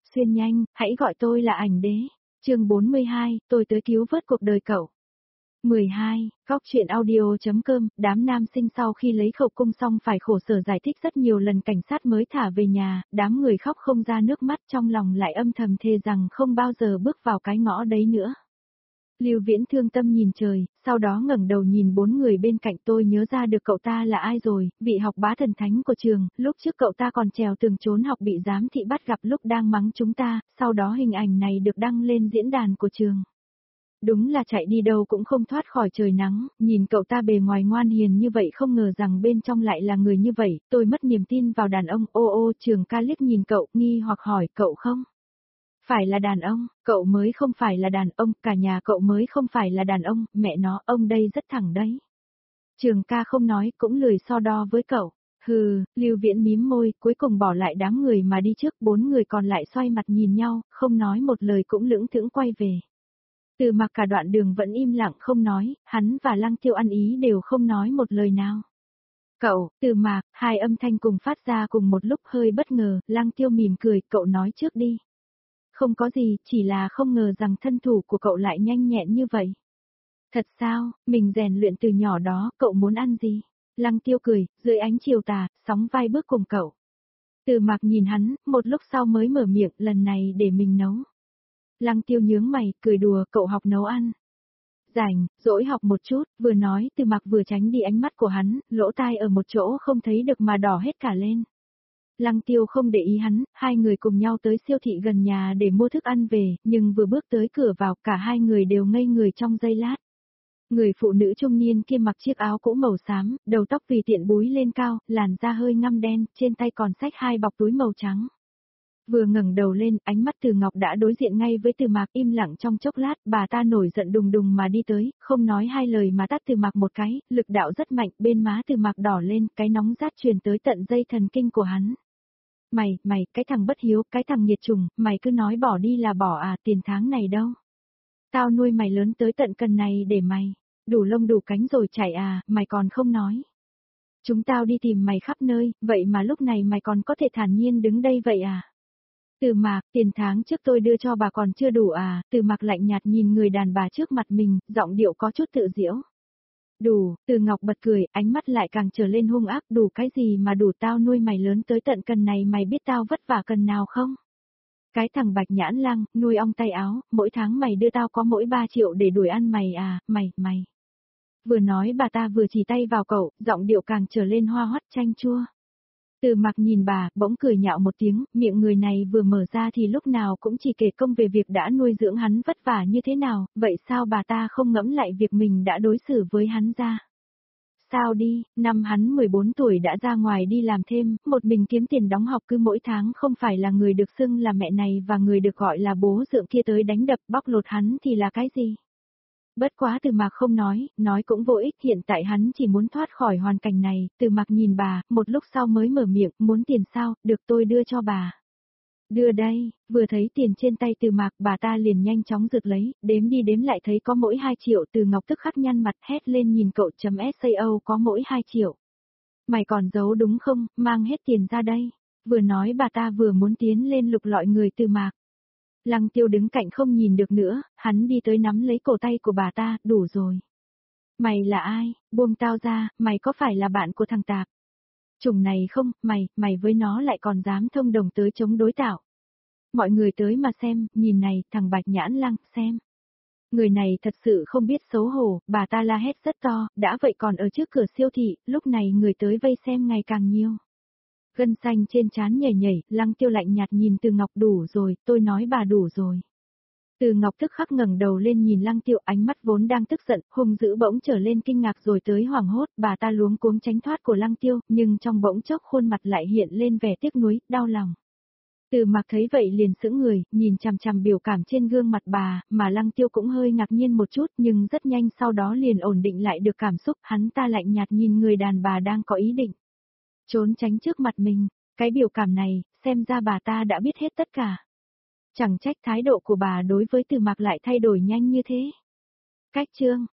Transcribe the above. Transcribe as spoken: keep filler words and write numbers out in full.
xuyên nhanh, hãy gọi tôi là ảnh đế. Chương bốn mươi hai, tôi tới cứu vớt cuộc đời cậu. mười hai, Góc truyện audio.com, đám nam sinh sau khi lấy khẩu cung xong phải khổ sở giải thích rất nhiều lần cảnh sát mới thả về nhà, đám người khóc không ra nước mắt trong lòng lại âm thầm thề rằng không bao giờ bước vào cái ngõ đấy nữa. Lưu Viễn thương tâm nhìn trời, sau đó ngẩng đầu nhìn bốn người bên cạnh. Tôi nhớ ra được cậu ta là ai rồi, vị học bá thần thánh của trường, lúc trước cậu ta còn trèo tường trốn học bị giám thị bắt gặp lúc đang mắng chúng ta, sau đó hình ảnh này được đăng lên diễn đàn của trường. Đúng là chạy đi đâu cũng không thoát khỏi trời nắng, nhìn cậu ta bề ngoài ngoan hiền như vậy không ngờ rằng bên trong lại là người như vậy, tôi mất niềm tin vào đàn ông. Ô ô, Trường ca liếc nhìn cậu, nghi hoặc hỏi, cậu không phải là đàn ông, cậu mới không phải là đàn ông, cả nhà cậu mới không phải là đàn ông, mẹ nó, ông đây rất thẳng đấy. Trường ca không nói, cũng lười so đo với cậu. Hừ, Lưu Viễn mím môi, cuối cùng bỏ lại đám người mà đi trước. Bốn người còn lại xoay mặt nhìn nhau, không nói một lời cũng lững thững quay về. Từ Mặc cả đoạn đường vẫn im lặng không nói, hắn và Lăng Tiêu ăn ý đều không nói một lời nào. Cậu, Từ Mạc, hai âm thanh cùng phát ra cùng một lúc hơi bất ngờ. Lăng Tiêu mỉm cười, cậu nói trước đi. Không có gì, chỉ là không ngờ rằng thân thủ của cậu lại nhanh nhẹn như vậy. Thật sao, mình rèn luyện từ nhỏ đó, cậu muốn ăn gì? Lăng Tiêu cười, dưới ánh chiều tà, sóng vai bước cùng cậu. Từ Mạc nhìn hắn, một lúc sau mới mở miệng, lần này để mình nấu. Lăng Tiêu nhướng mày, cười đùa, cậu học nấu ăn. Rảnh, dỗi học một chút, vừa nói, Từ Mạc vừa tránh đi ánh mắt của hắn, lỗ tai ở một chỗ không thấy được mà đỏ hết cả lên. Lăng Tiêu không để ý hắn, hai người cùng nhau tới siêu thị gần nhà để mua thức ăn về, nhưng vừa bước tới cửa vào, cả hai người đều ngây người trong giây lát. Người phụ nữ trung niên kia mặc chiếc áo cũ màu xám, đầu tóc vì tiện búi lên cao, làn da hơi ngăm đen, trên tay còn xách hai bọc túi màu trắng. Vừa ngẩng đầu lên, ánh mắt Từ Ngọc đã đối diện ngay với Từ Mạc, im lặng trong chốc lát, bà ta nổi giận đùng đùng mà đi tới, không nói hai lời mà tát Từ Mạc một cái, lực đạo rất mạnh, bên má Từ Mạc đỏ lên, cái nóng rát truyền tới tận dây thần kinh của hắn. Mày, mày, cái thằng bất hiếu, cái thằng nhiệt trùng, mày cứ nói bỏ đi là bỏ à, tiền tháng này đâu. Tao nuôi mày lớn tới tận cần này để mày, đủ lông đủ cánh rồi chạy à, mày còn không nói. Chúng tao đi tìm mày khắp nơi, vậy mà lúc này mày còn có thể thản nhiên đứng đây vậy à. Từ Mạc, tiền tháng trước tôi đưa cho bà còn chưa đủ à, Từ Mạc lạnh nhạt nhìn người đàn bà trước mặt mình, giọng điệu có chút tự giễu. Đủ, Từ Ngọc bật cười, ánh mắt lại càng trở lên hung ác, đủ cái gì mà đủ, tao nuôi mày lớn tới tận cần này, mày biết tao vất vả cần nào không? Cái thằng Bạch Nhãn Lăng, nuôi ong tay áo, mỗi tháng mày đưa tao có mỗi ba triệu để đuổi ăn mày à, mày, mày. Vừa nói bà ta vừa chỉ tay vào cậu, giọng điệu càng trở lên hoa hoắt chanh chua. Từ Mặc nhìn bà, bỗng cười nhạo một tiếng, miệng người này vừa mở ra thì lúc nào cũng chỉ kể công về việc đã nuôi dưỡng hắn vất vả như thế nào, vậy sao bà ta không ngẫm lại việc mình đã đối xử với hắn ra? Sao đi, năm hắn mười bốn tuổi đã ra ngoài đi làm thêm, một mình kiếm tiền đóng học, cứ mỗi tháng không phải là người được xưng là mẹ này và người được gọi là bố dượng kia tới đánh đập bóc lột hắn thì là cái gì? Bất quá Từ Mạc không nói, nói cũng vô ích, hiện tại hắn chỉ muốn thoát khỏi hoàn cảnh này. Từ Mạc nhìn bà, một lúc sau mới mở miệng, muốn tiền sao, được tôi đưa cho bà. Đưa đây, vừa thấy tiền trên tay Từ Mạc, bà ta liền nhanh chóng rực lấy, đếm đi đếm lại thấy có mỗi hai triệu, Từ Ngọc tức khắc nhăn mặt hét lên nhìn cậu chấm sao có mỗi hai triệu. Mày còn giấu đúng không, mang hết tiền ra đây. Vừa nói bà ta vừa muốn tiến lên lục lọi người Từ Mạc. Lăng Tiêu đứng cạnh không nhìn được nữa, hắn đi tới nắm lấy cổ tay của bà ta, đủ rồi. Mày là ai, buông tao ra, mày có phải là bạn của thằng Tạp? Chủng này không, mày, mày với nó lại còn dám thông đồng tới chống đối tạo. Mọi người tới mà xem, nhìn này, thằng Bạch Nhãn Lăng, xem. Người này thật sự không biết xấu hổ, bà ta la hét rất to, đã vậy còn ở trước cửa siêu thị, lúc này người tới vây xem ngày càng nhiều. Gân xanh trên trán nhảy nhảy, Lăng Tiêu lạnh nhạt nhìn Từ Ngọc, đủ rồi, tôi nói bà đủ rồi. Từ Ngọc tức khắc ngẩng đầu lên nhìn Lăng Tiêu, ánh mắt vốn đang tức giận, hung dữ bỗng trở lên kinh ngạc rồi tới hoảng hốt, bà ta luống cuống tránh thoát của Lăng Tiêu, nhưng trong bỗng chốc khuôn mặt lại hiện lên vẻ tiếc nuối, đau lòng. Từ Mặc thấy vậy liền sững người, nhìn chằm chằm biểu cảm trên gương mặt bà, mà Lăng Tiêu cũng hơi ngạc nhiên một chút, nhưng rất nhanh sau đó liền ổn định lại được cảm xúc, hắn ta lạnh nhạt nhìn người đàn bà đang có ý định trốn tránh trước mặt mình, cái biểu cảm này, xem ra bà ta đã biết hết tất cả. Chẳng trách thái độ của bà đối với Từ Mạc lại thay đổi nhanh như thế. Cách chương,